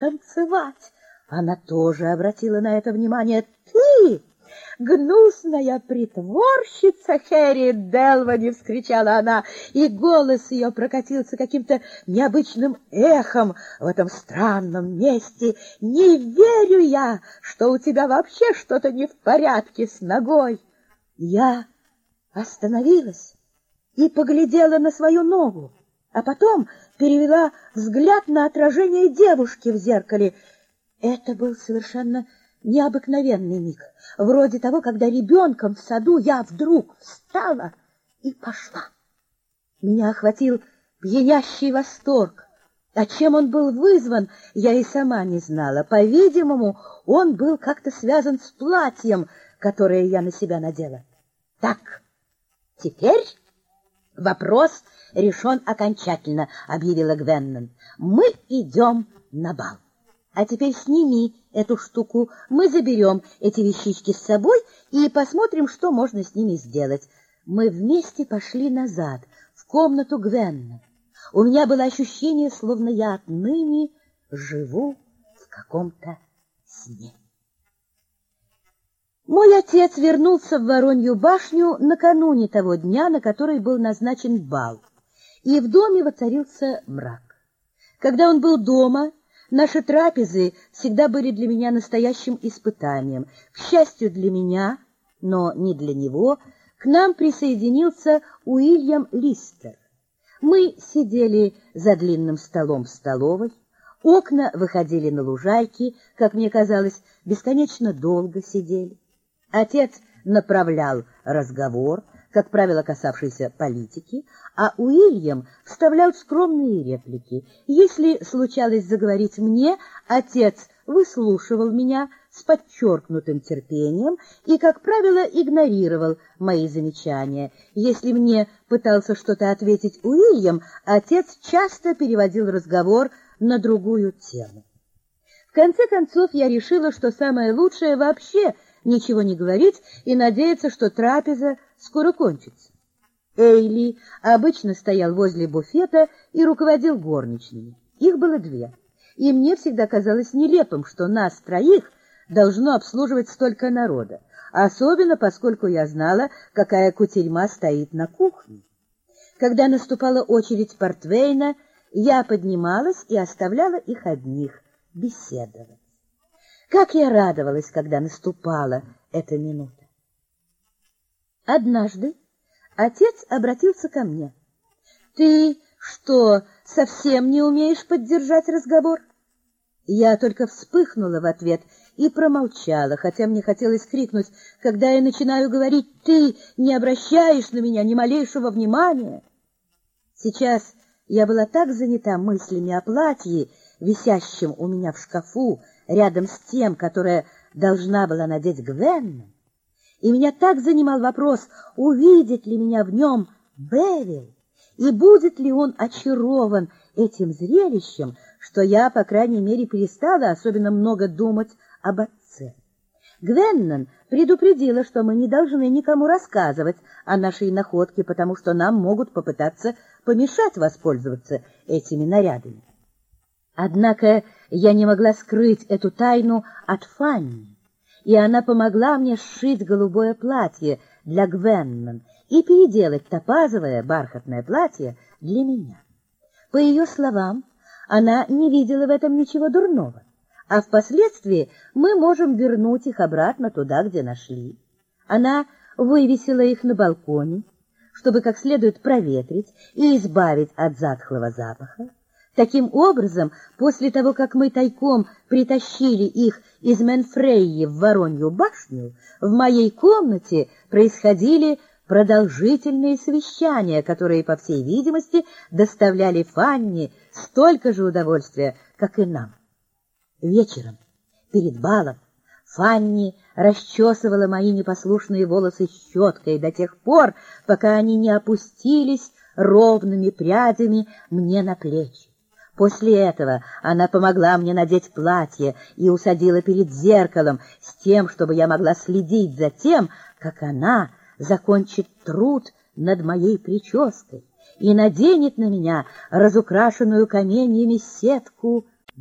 танцевать. Она тоже обратила на это внимание. «Ты, гнусная притворщица, Хэри Делвани!» — вскричала она, и голос ее прокатился каким-то необычным эхом в этом странном месте. «Не верю я, что у тебя вообще что-то не в порядке с ногой!» Я остановилась и поглядела на свою ногу, а потом перевела взгляд на отражение девушки в зеркале. Это был совершенно необыкновенный миг, вроде того, когда ребенком в саду я вдруг встала и пошла. Меня охватил пьянящий восторг. А чем он был вызван, я и сама не знала. По-видимому, он был как-то связан с платьем, которое я на себя надела. «Так, теперь вопрос решен окончательно», — объявила Гвеннон. «Мы идем на бал. А теперь сними эту штуку, мы заберем эти вещички с собой и посмотрим, что можно с ними сделать». Мы вместе пошли назад, в комнату Гвеннон. У меня было ощущение, словно я отныне живу в каком-то сне. Мой отец вернулся в Воронью башню накануне того дня, на который был назначен бал, и в доме воцарился мрак. Когда он был дома, наши трапезы всегда были для меня настоящим испытанием. К счастью для меня, но не для него, к нам присоединился Уильям Листер. Мы сидели за длинным столом в столовой, окна выходили на лужайки, как мне казалось, бесконечно долго сидели. Отец направлял разговор, как правило, касавшийся политики, а Уильям вставлял скромные реплики. Если случалось заговорить мне, отец выслушивал меня с подчеркнутым терпением и, как правило, игнорировал мои замечания. Если мне пытался что-то ответить Уильям, отец часто переводил разговор на другую тему. В конце концов, я решила, что самое лучшее вообще ничего не говорить и надеяться, что трапеза скоро кончится. Эйли обычно стоял возле буфета и руководил горничными. Их было две, и мне всегда казалось нелепым, что нас троих должно обслуживать столько народа, особенно поскольку я знала, какая кутерьма стоит на кухне. Когда наступала очередь Портвейна, я поднималась и оставляла их одних беседовать. Как я радовалась, когда наступала эта минута. Однажды отец обратился ко мне. «Ты что, совсем не умеешь поддержать разговор?» Я только вспыхнула в ответ и промолчала, хотя мне хотелось крикнуть: «Когда я начинаю говорить, ты не обращаешь на меня ни малейшего внимания!» Сейчас я была так занята мыслями о платье, висящем у меня в шкафу, рядом с тем, которое должна была надеть Гвеннон, и меня так занимал вопрос, увидит ли меня в нем Бевил, и будет ли он очарован этим зрелищем, что я, по крайней мере, перестала особенно много думать об отце. Гвеннон предупредила, что мы не должны никому рассказывать о нашей находке, потому что нам могут попытаться помешать воспользоваться этими нарядами. Однако я не могла скрыть эту тайну от Фанни, и она помогла мне сшить голубое платье для Гвеннон и переделать топазовое бархатное платье для меня. По ее словам, она не видела в этом ничего дурного, а впоследствии мы можем вернуть их обратно туда, где нашли. Она вывесила их на балконе, чтобы как следует проветрить и избавить от затхлого запаха. Таким образом, после того, как мы тайком притащили их из Менфрейи в Воронью башню, в моей комнате происходили продолжительные совещания, которые, по всей видимости, доставляли Фанни столько же удовольствия, как и нам. Вечером, перед балом, Фанни расчесывала мои непослушные волосы щеткой до тех пор, пока они не опустились ровными прядями мне на плечи. После этого она помогла мне надеть платье и усадила перед зеркалом с тем, чтобы я могла следить за тем, как она закончит труд над моей прической и наденет на меня разукрашенную каменьями сетку